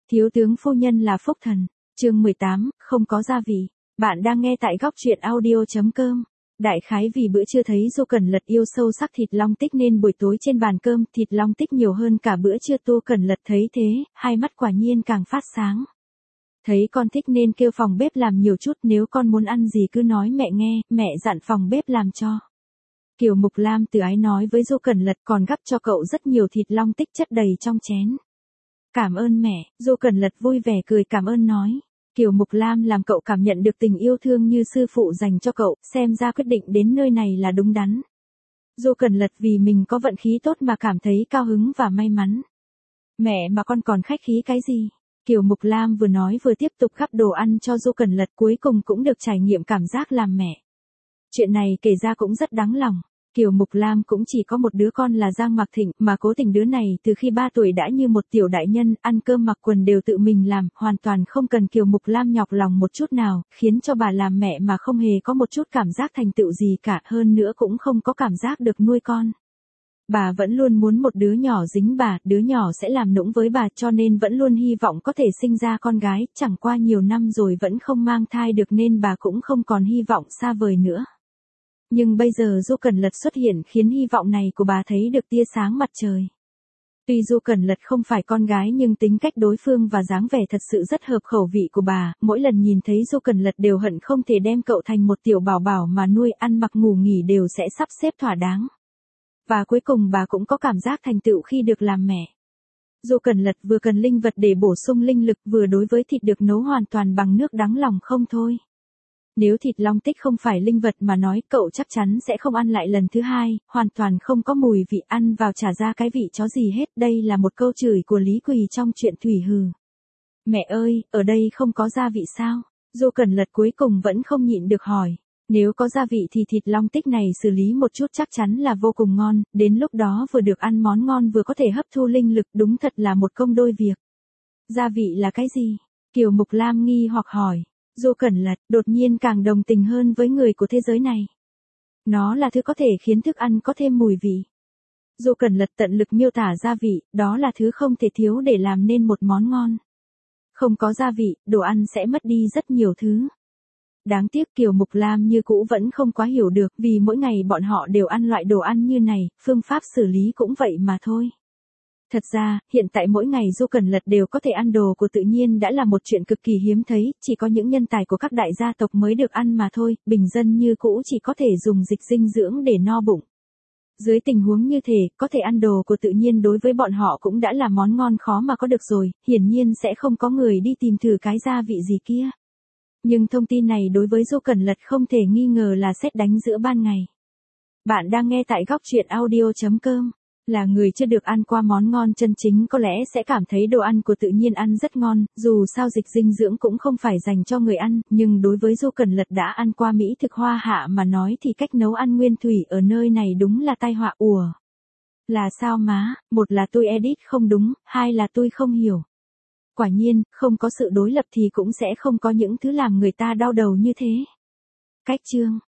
Thiếu tướng phu nhân là phúc thần. Chương 18, không có gia vị. Bạn đang nghe tại góc truyện audio.com. Đại khái vì bữa trưa thấy Du Cẩn Lật yêu sâu sắc thịt long tích nên buổi tối trên bàn cơm thịt long tích nhiều hơn cả bữa trưa. Du Cẩn Lật thấy thế, hai mắt quả nhiên càng phát sáng. Thấy con thích nên kêu phòng bếp làm nhiều chút, nếu con muốn ăn gì cứ nói mẹ nghe, mẹ dặn phòng bếp làm cho. Kiều Mục Lam từ ái nói với Du Cẩn Lật, còn gắp cho cậu rất nhiều thịt long tích chất đầy trong chén. Cảm ơn mẹ. Du Cẩn Lật vui vẻ cười cảm ơn nói. Kiều Mục Lam làm cậu cảm nhận được tình yêu thương như sư phụ dành cho cậu, xem ra quyết định đến nơi này là đúng đắn. Du Cẩn Lật vì mình có vận khí tốt mà cảm thấy cao hứng và may mắn. Mẹ mà con còn khách khí cái gì? Kiều Mục Lam vừa nói vừa tiếp tục gắp đồ ăn cho Du Cẩn Lật, cuối cùng cũng được trải nghiệm cảm giác làm mẹ. Chuyện này kể ra cũng rất đáng lòng. Kiều Mục Lam cũng chỉ có một đứa con là Giang Mạc Thịnh, mà cố tình đứa này từ khi 3 tuổi đã như một tiểu đại nhân, ăn cơm mặc quần đều tự mình làm, hoàn toàn không cần Kiều Mục Lam nhọc lòng một chút nào, khiến cho bà làm mẹ mà không hề có một chút cảm giác thành tựu gì cả, hơn nữa cũng không có cảm giác được nuôi con. Bà vẫn luôn muốn một đứa nhỏ dính bà, đứa nhỏ sẽ làm nũng với bà, cho nên vẫn luôn hy vọng có thể sinh ra con gái, chẳng qua nhiều năm rồi vẫn không mang thai được nên bà cũng không còn hy vọng xa vời nữa. Nhưng bây giờ Du Cẩn Lật xuất hiện khiến hy vọng này của bà thấy được tia sáng mặt trời. Tuy Du Cẩn Lật không phải con gái nhưng tính cách đối phương và dáng vẻ thật sự rất hợp khẩu vị của bà, mỗi lần nhìn thấy Du Cẩn Lật đều hận không thể đem cậu thành một tiểu bảo bảo mà nuôi, ăn mặc ngủ nghỉ đều sẽ sắp xếp thỏa đáng. Và cuối cùng bà cũng có cảm giác thành tựu khi được làm mẹ. Du Cẩn Lật vừa cần linh vật để bổ sung linh lực, vừa đối với thịt được nấu hoàn toàn bằng nước đắng lòng không thôi. Nếu thịt long tích không phải linh vật mà nói, cậu chắc chắn sẽ không ăn lại lần thứ hai, hoàn toàn không có mùi vị, ăn vào chả ra cái vị chó gì hết. Đây là một câu chửi của Lý Quỳ trong truyện Thủy Hừ. Mẹ ơi, ở đây không có gia vị sao? Du Cẩn Lật cuối cùng vẫn không nhịn được hỏi. Nếu có gia vị thì thịt long tích này xử lý một chút chắc chắn là vô cùng ngon, đến lúc đó vừa được ăn món ngon vừa có thể hấp thu linh lực, đúng thật là một công đôi việc. Gia vị là cái gì? Kiều Mục Lam nghi hoặc hỏi. Du Cẩn Lật đột nhiên càng đồng tình hơn với người của thế giới này. Nó là thứ có thể khiến thức ăn có thêm mùi vị. Du Cẩn Lật tận lực miêu tả gia vị, đó là thứ không thể thiếu để làm nên một món ngon. Không có gia vị, đồ ăn sẽ mất đi rất nhiều thứ. Đáng tiếc Kiều Mục Lam như cũ vẫn không quá hiểu được, vì mỗi ngày bọn họ đều ăn loại đồ ăn như này, phương pháp xử lý cũng vậy mà thôi. Thật ra, hiện tại mỗi ngày Du Cẩn Lật đều có thể ăn đồ của tự nhiên đã là một chuyện cực kỳ hiếm thấy, chỉ có những nhân tài của các đại gia tộc mới được ăn mà thôi, bình dân như cũ chỉ có thể dùng dịch dinh dưỡng để no bụng. Dưới tình huống như thế, có thể ăn đồ của tự nhiên đối với bọn họ cũng đã là món ngon khó mà có được rồi, hiển nhiên sẽ không có người đi tìm thử cái gia vị gì kia. Nhưng thông tin này đối với Du Cẩn Lật không thể nghi ngờ là sét đánh giữa ban ngày. Bạn đang nghe tại góc truyện audio.com. Là người chưa được ăn qua món ngon chân chính có lẽ sẽ cảm thấy đồ ăn của tự nhiên ăn rất ngon, dù sao dịch dinh dưỡng cũng không phải dành cho người ăn, nhưng đối với Du Cẩn Lật đã ăn qua mỹ thực hoa hạ mà nói thì cách nấu ăn nguyên thủy ở nơi này đúng là tai họa. Ủa? Là sao má? Một là tôi edit không đúng, hai là tôi không hiểu. Quả nhiên, không có sự đối lập thì cũng sẽ không có những thứ làm người ta đau đầu như thế. Cách chương.